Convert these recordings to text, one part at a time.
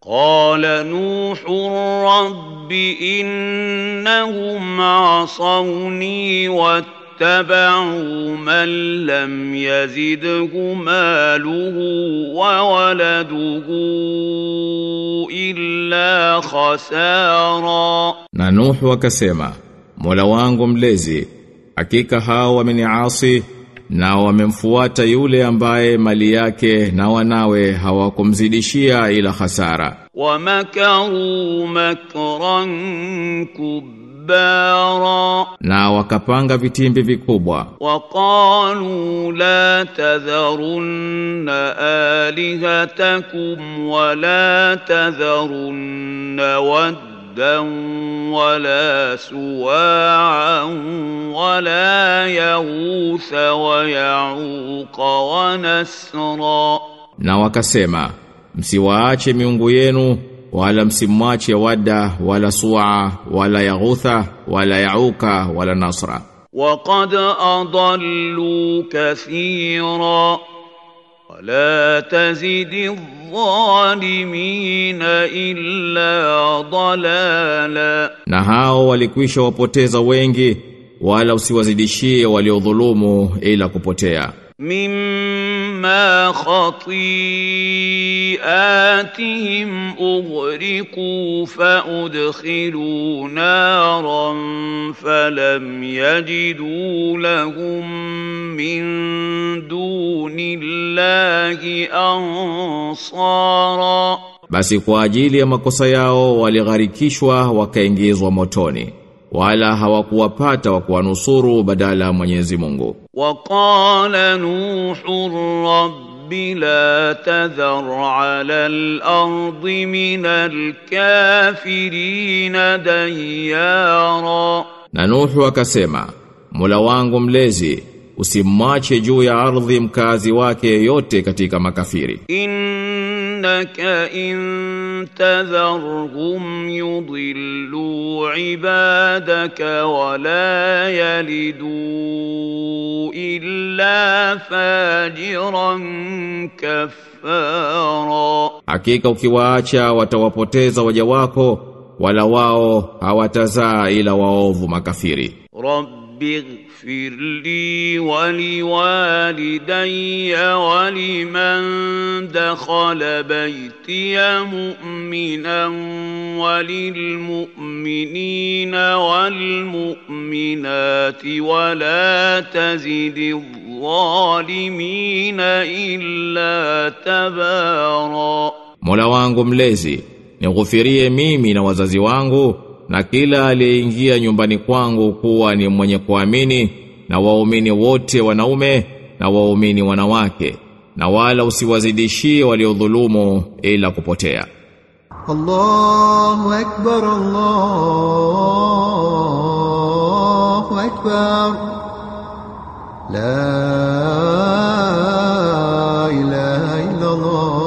قال نوح رب إنهم عصوني واتبعوا من لم يزده ماله وولده إلا خسارا. Na Nuhu akasema, Mola wangu mlezi, hakika hao wameniasi na wamemfuata yule ambaye mali yake na wanawe hawakumzidishia ila hasara. ومكروا مكرا كبارا, na wakapanga vitimbi vikubwa. وقالوا لا تذرن آلهتكم ولا تذرن ودا ولا سواعا ولا يغوث ويعوق ونسرا. Na wakasema, msiwaache miungu yenu wala msimwache Wadda wala Su'a wala Yaghutha wala Yauka wala Nasra. وقد أضلوا كثيرا ولا تزد الظالمين إلا ضلالا. Na hao walikwisha wapoteza wengi, wala usiwazidishie waliodhulumu ila kupotea. مما خطيئاتهم أغرقوا فأدخلوا نارا فلم يجدوا لهم من دون الله أنصارا. Basi kwa ajili ya makosa yao waligharikishwa wakaingizwa motoni, wala hawakuwapata wa kuwanusuru badala Mwenyezi Mungu. وقال نوح رب لا تذر على الأرض من الكافرين ديارا. Na Nuhu akasema, Mola wangu mlezi, usimwache juu ya ardhi mkazi wake yote katika makafiri. إنك إن تذرهم يضلوا عبادك ولا يلدوا إلا فاجرا كفارا. Hakika ukiwaacha watawapoteza waja wako, wala wao hawatazaa ila waovu makafiri. رب اغفر لي ولوالدي ولمن دخل بيتي مؤمنا وللمؤمنين والمؤمنات ولا تزد الظالمين إلا تبارا. Mola wangu mlezi, nighufirie mimi na wazazi wangu na kila aliyeingia nyumbani kwangu kuwa ni mwenye kuamini, na waumini wote wanaume na waumini wanawake, na wala usiwazidishie waliodhulumu ila kupotea. Allahu akbar, Allahu akbar, la ilaha illa Allah.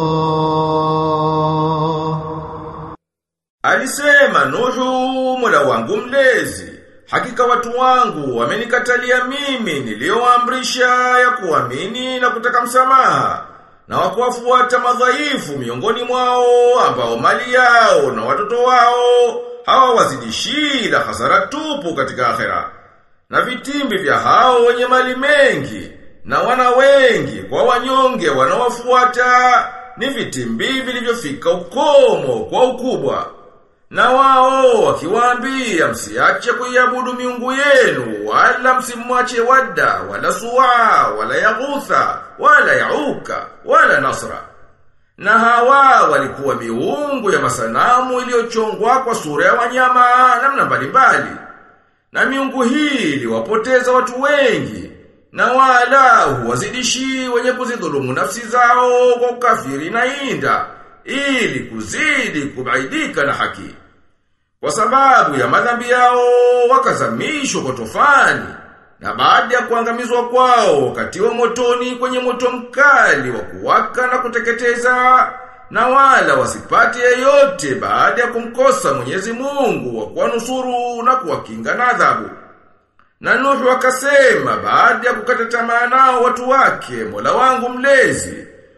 Alisema Nuhu, Mola wangu mlezi, hakika watu wangu wamenikatalia mimi nilioamrisha ya kuamini na kutaka msamaha, na wakuwafuata madhaifu miongoni mwao ambao mali yao na watoto wao hawawazidishii la hasara tupu katika akhera. Na vitimbi vya hao wenye mali mengi na wana wengi kwa wanyonge wanawafuata ni vitimbi vilivyofika ukomo kwa ukubwa. Na wao wakiwaambia msiache kuiabudu miungu yenu, wala msimwache Wadda wala Su'a wala Yaghutha wala Yauka wala Nasra. Na hawa walikuwa miungu ya masanamu iliyochongwa kwa sura ya wanyama namna mbalimbali. Na miungu hii iliwapoteza watu wengi, na wala huwazidishi wenye kuzidhulumu nafsi zao kwa ukafiri na inda, ili kuzidi kubaidika na haki. Kwa sababu ya madhambi yao wakazamishwa kwa tofani, na baada ya kuangamizwa kwao wakatiwa motoni kwenye moto mkali wa kuwaka na kuteketeza, na wala wasipate yeyote baada ya kumkosa Mwenyezi Mungu wa kuwanusuru na kuwakinga na adhabu. Na Nuhu akasema baada ya kukata tamaa nao watu wake, Mola wangu mlezi,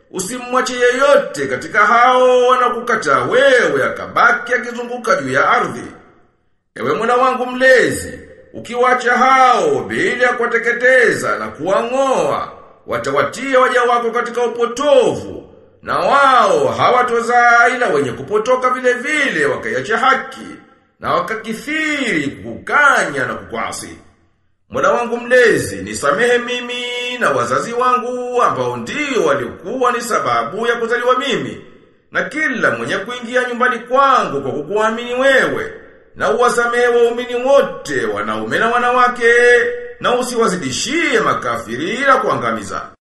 usimwache yeyote katika hao wanakukataa wewe akabaki akizunguka juu ya ardhi. Ewe mwana wangu mlezi, ukiwacha hao bila kuwateketeza na kuwang'oa, watawatia waja wako katika upotovu, na wao hawatozaa ila wenye kupotoka vile vile wakaiacha haki, na wakakithiri kukanya na kukwasi. Mwana wangu mlezi, nisamehe mimi na wazazi wangu ambao ndio walikuwa ni sababu ya kuzaliwa mimi, na kila mwenye kuingia nyumbani kwangu kwa kukuamini wewe, na uwasamehe waumini wote wanaume na wanawake, na usiwazidishie makafiri ila kuangamiza.